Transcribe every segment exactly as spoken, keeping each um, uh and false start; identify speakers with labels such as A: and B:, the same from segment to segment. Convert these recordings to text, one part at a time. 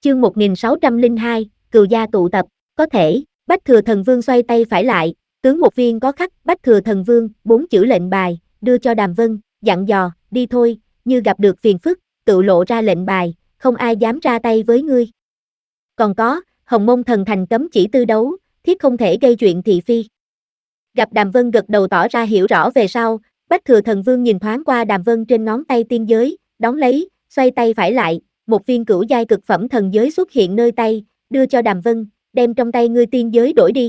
A: Chương một nghìn sáu trăm lẻ hai, Cừu gia tụ tập, có thể, Bách Thừa Thần Vương xoay tay phải lại, tướng một viên có khắc Bách Thừa Thần Vương, bốn chữ lệnh bài, đưa cho Đàm Vân, dặn dò, đi thôi, như gặp được phiền phức, tự lộ ra lệnh bài, không ai dám ra tay với ngươi. Còn có, Hồng Mông Thần Thành cấm chỉ tư đấu, thiết không thể gây chuyện thị phi. Gặp Đàm Vân gật đầu tỏ ra hiểu rõ về sau, Bách Thừa Thần Vương nhìn thoáng qua Đàm Vân trên ngón tay tiên giới, đón lấy, xoay tay phải lại, một viên cửu giai cực phẩm thần giới xuất hiện nơi tay, đưa cho Đàm Vân, đem trong tay ngươi tiên giới đổi đi.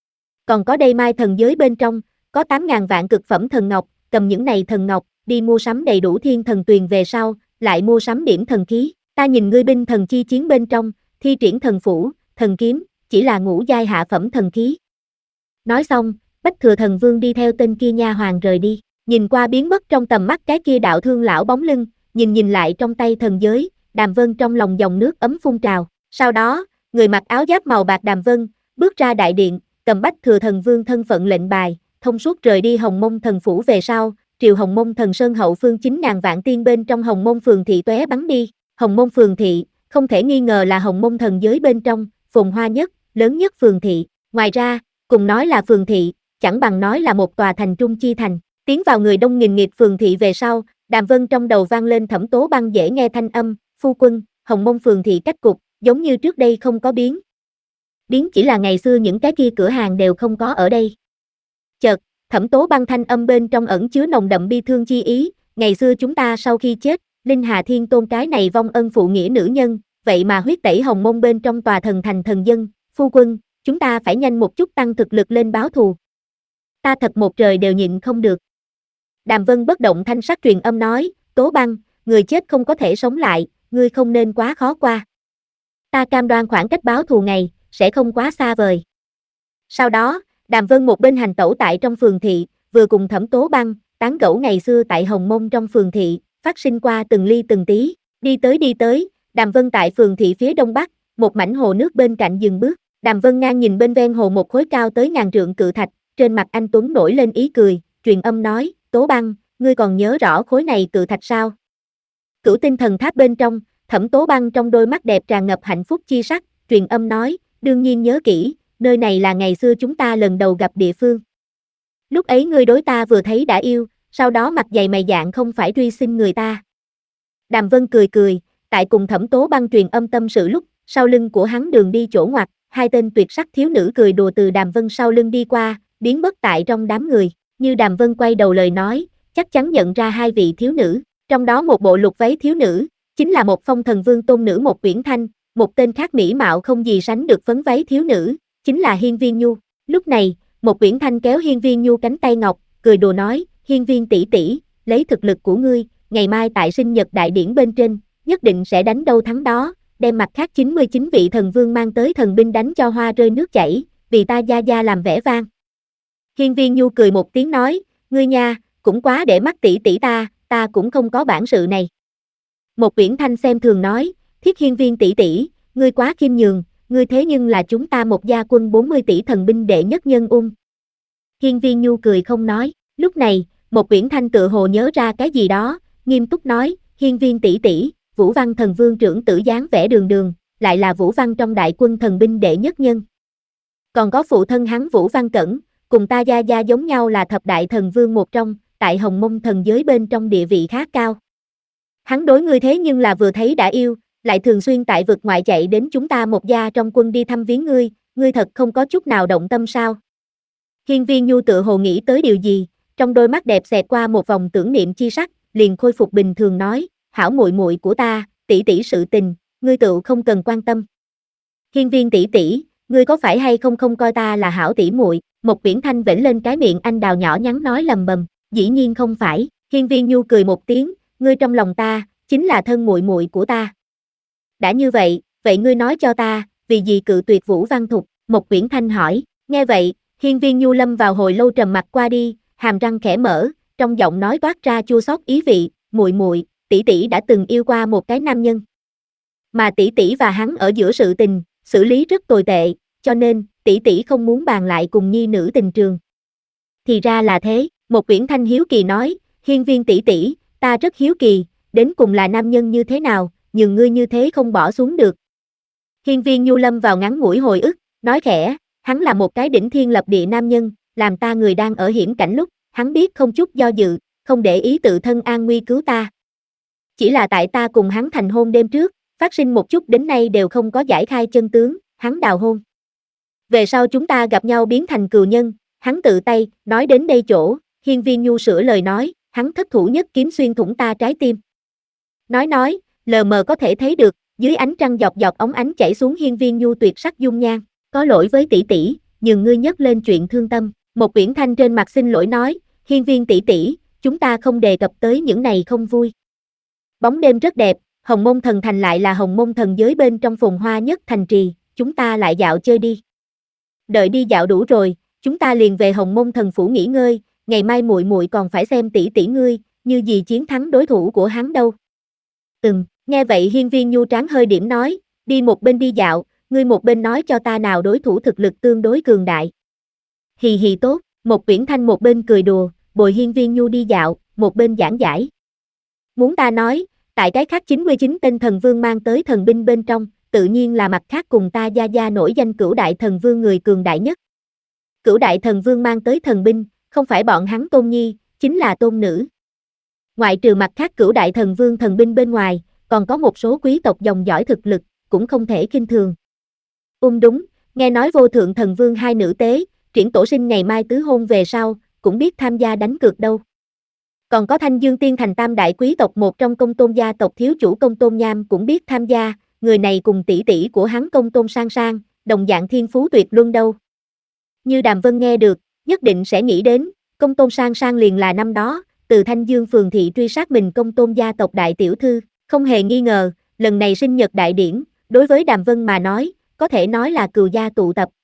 A: Còn có đây mai thần giới bên trong, có tám ngàn vạn cực phẩm thần ngọc, cầm những này thần ngọc, đi mua sắm đầy đủ thiên thần tuyền về sau, lại mua sắm điểm thần khí, ta nhìn ngươi binh thần chi chiến bên trong, thi triển thần phủ, thần kiếm, chỉ là ngũ giai hạ phẩm thần khí. Nói xong, Bách Thừa Thần Vương đi theo tên kia nha hoàng rời đi, nhìn qua biến mất trong tầm mắt cái kia đạo thương lão bóng lưng, nhìn nhìn lại trong tay thần giới, Đàm Vân trong lòng dòng nước ấm phun trào, sau đó, người mặc áo giáp màu bạc Đàm Vân, bước ra đại điện, cầm Bách Thừa Thần Vương thân phận lệnh bài, thông suốt rời đi Hồng Mông Thần Phủ về sau, triều Hồng Mông Thần Sơn hậu phương chín ngàn vạn tiên bên trong Hồng Mông Phường Thị tóe bắn đi, Hồng Mông Phường Thị, không thể nghi ngờ là Hồng Mông Thần giới bên trong, phồn hoa nhất, lớn nhất phường thị, ngoài ra, cùng nói là phường thị, chẳng bằng nói là một tòa thành trung chi thành, tiến vào người đông nghìn nghịt phường thị về sau, Đàm Vân trong đầu vang lên Thẩm Tố Băng dễ nghe thanh âm, phu quân, Hồng Mông Phường Thị cách cục, giống như trước đây không có biến. Biến chỉ là ngày xưa những cái kia cửa hàng đều không có ở đây. Chợt, Thẩm Tố Băng thanh âm bên trong ẩn chứa nồng đậm bi thương chi ý, ngày xưa chúng ta sau khi chết, Linh Hà Thiên Tôn cái này vong ân phụ nghĩa nữ nhân, vậy mà huyết tẩy Hồng Mông bên trong tòa thần thành thần dân, phu quân, chúng ta phải nhanh một chút tăng thực lực lên báo thù. Ta thật một trời đều nhịn không được. Đàm Vân bất động thanh sắc truyền âm nói, Tố Băng, người chết không có thể sống lại, ngươi không nên quá khó qua. Ta cam đoan khoảng cách báo thù ngày, sẽ không quá xa vời. Sau đó, Đàm Vân một bên hành tẩu tại trong phường thị, vừa cùng Thẩm Tố Băng, tán gẫu ngày xưa tại Hồng Mông trong phường thị, phát sinh qua từng ly từng tí, đi tới đi tới, Đàm Vân tại phường thị phía đông bắc, một mảnh hồ nước bên cạnh dừng bước, Đàm Vân ngang nhìn bên ven hồ một khối cao tới ngàn trượng cự thạch, trên mặt anh Tuấn nổi lên ý cười, truyền âm nói, Tố Băng, ngươi còn nhớ rõ khối này cự thạch sao? Cửu Tinh Thần Tháp bên trong, Thẩm Tố Băng trong đôi mắt đẹp tràn ngập hạnh phúc chi sắc, truyền âm nói, đương nhiên nhớ kỹ, nơi này là ngày xưa chúng ta lần đầu gặp địa phương. Lúc ấy ngươi đối ta vừa thấy đã yêu, sau đó mặt dày mày dạn không phải truy xin người ta. Đàm Vân cười cười, tại cùng Thẩm Tố Băng truyền âm tâm sự lúc, sau lưng của hắn đường đi chỗ ngoặt, hai tên tuyệt sắc thiếu nữ cười đùa từ Đàm Vân sau lưng đi qua, biến mất tại trong đám người, như Đàm Vân quay đầu lời nói, chắc chắn nhận ra hai vị thiếu nữ, trong đó một bộ lục váy thiếu nữ, chính là một phong thần vương tôn nữ một Uyển Thanh, một tên khác mỹ mạo không gì sánh được phấn váy thiếu nữ, chính là Hiên Viên Nhu. Lúc này, một Uyển Thanh kéo Hiên Viên Nhu cánh tay ngọc, cười đùa nói, Hiên Viên tỷ tỷ, lấy thực lực của ngươi, ngày mai tại sinh nhật đại điển bên trên, nhất định sẽ đánh đâu thắng đó, đem mặt khác chín mươi chín vị thần vương mang tới thần binh đánh cho hoa rơi nước chảy, vì ta gia gia làm vẻ vang. Hiên Viên Nhu cười một tiếng nói, ngươi nha, cũng quá để mắt tỷ tỷ ta, ta cũng không có bản sự này. Một Uyển Thanh xem thường nói, Thiết Hiên Viên tỷ tỷ, ngươi quá khiêm nhường, ngươi thế nhưng là chúng ta một gia quân bốn mươi tỷ thần binh đệ nhất nhân ung. Hiên Viên Nhu cười không nói, lúc này, một Uyển Thanh tự hồ nhớ ra cái gì đó, nghiêm túc nói, Hiên Viên tỷ tỷ, Vũ Văn thần vương trưởng tử dáng vẻ đường đường, lại là Vũ Văn trong đại quân thần binh đệ nhất nhân. Còn có phụ thân hắn Vũ Văn Cẩn, cùng ta gia gia giống nhau là thập đại thần vương một trong, tại Hồng Mông thần giới bên trong địa vị khá cao. Hắn đối ngươi thế nhưng là vừa thấy đã yêu, lại thường xuyên tại vực ngoại chạy đến chúng ta một gia trong quân đi thăm viếng ngươi, ngươi thật không có chút nào động tâm sao? Hiên Viên Nhu tự hồ nghĩ tới điều gì, trong đôi mắt đẹp xẹt qua một vòng tưởng niệm chi sắc, liền khôi phục bình thường nói, hảo muội muội của ta, tỷ tỷ sự tình, ngươi tự không cần quan tâm. Hiên Viên tỷ tỷ, ngươi có phải hay không không coi ta là hảo tỷ muội? Một Uyển Thanh vểnh lên cái miệng anh đào nhỏ nhắn nói lầm bầm, dĩ nhiên không phải. Hiên Viên Nhu cười một tiếng, ngươi trong lòng ta, chính là thân muội muội của ta. Đã như vậy, vậy ngươi nói cho ta, vì gì cự tuyệt Vũ Văn Thục? Một Uyển Thanh hỏi, nghe vậy, Hiên Viên Nhu lâm vào hồi lâu trầm mặc qua đi, hàm răng khẽ mở, trong giọng nói toát ra chua xót ý vị, muội muội, tỷ tỷ đã từng yêu qua một cái nam nhân. Mà tỷ tỷ và hắn ở giữa sự tình, xử lý rất tồi tệ, cho nên, tỷ tỷ không muốn bàn lại cùng nhi nữ tình trường. Thì ra là thế, một Uyển Thanh hiếu kỳ nói, Hiên Viên tỷ tỷ, ta rất hiếu kỳ, đến cùng là nam nhân như thế nào, nhường ngươi như thế không bỏ xuống được. Hiên Viên Nhu lâm vào ngắn ngủi hồi ức, nói khẽ, hắn là một cái đỉnh thiên lập địa nam nhân, làm ta người đang ở hiểm cảnh lúc, hắn biết không chút do dự, không để ý tự thân an nguy cứu ta. Chỉ là tại ta cùng hắn thành hôn đêm trước, phát sinh một chút đến nay đều không có giải khai chân tướng, hắn đào hôn. Về sau chúng ta gặp nhau biến thành cừu nhân, hắn tự tay, nói đến đây chỗ, Hiên Viên Nhu sửa lời nói, hắn thất thủ nhất kiếm xuyên thủng ta trái tim. Nói nói, lờ mờ có thể thấy được, dưới ánh trăng dọc dọc ống ánh chảy xuống Hiên Viên Nhu tuyệt sắc dung nhan, có lỗi với tỷ tỷ, nhường ngươi nhắc lên chuyện thương tâm. Một Uyển Thanh trên mặt xin lỗi nói, Hiên Viên tỷ tỷ, chúng ta không đề cập tới những này không vui. Bóng đêm rất đẹp, Hồng Môn Thần Thành lại là Hồng Môn Thần giới bên trong phồn hoa nhất thành trì, chúng ta lại dạo chơi đi. Đợi đi dạo đủ rồi, chúng ta liền về Hồng Môn Thần phủ nghỉ ngơi, ngày mai muội muội còn phải xem tỷ tỷ ngươi, như gì chiến thắng đối thủ của hắn đâu. Ừm, nghe vậy Hiên Viên Nhu tráng hơi điểm nói, đi một bên đi dạo, ngươi một bên nói cho ta nào đối thủ thực lực tương đối cường đại. Hì hì tốt, một Uyển Thanh một bên cười đùa, bồi Hiên Viên Nhu đi dạo, một bên giảng giải. Muốn ta nói, tại cái khác chín mươi chín tên thần vương mang tới thần binh bên trong, tự nhiên là mặt khác cùng ta gia gia nổi danh Cửu Đại Thần Vương người cường đại nhất. Cửu Đại Thần Vương mang tới thần binh, không phải bọn hắn tôn nhi, chính là tôn nữ. Ngoại trừ mặt khác Cửu Đại Thần Vương thần binh bên ngoài, còn có một số quý tộc dòng dõi thực lực, cũng không thể khinh thường. Um đúng, nghe nói vô thượng thần vương hai nữ tế, Triển Tổ Sinh ngày mai tứ hôn về sau, cũng biết tham gia đánh cược đâu. Còn có Thanh Dương Tiên Thành tam đại quý tộc một trong Công Tôn gia tộc thiếu chủ Công Tôn Nham cũng biết tham gia, người này cùng tỷ tỷ của hắn Công Tôn Sang Sang, đồng dạng thiên phú tuyệt luân đâu. Như Đàm Vân nghe được, nhất định sẽ nghĩ đến, Công Tôn Sang Sang liền là năm đó, từ Thanh Dương phường thị truy sát mình Công Tôn gia tộc đại tiểu thư, không hề nghi ngờ, lần này sinh nhật đại điển, đối với Đàm Vân mà nói, có thể nói là cừu gia tụ tập,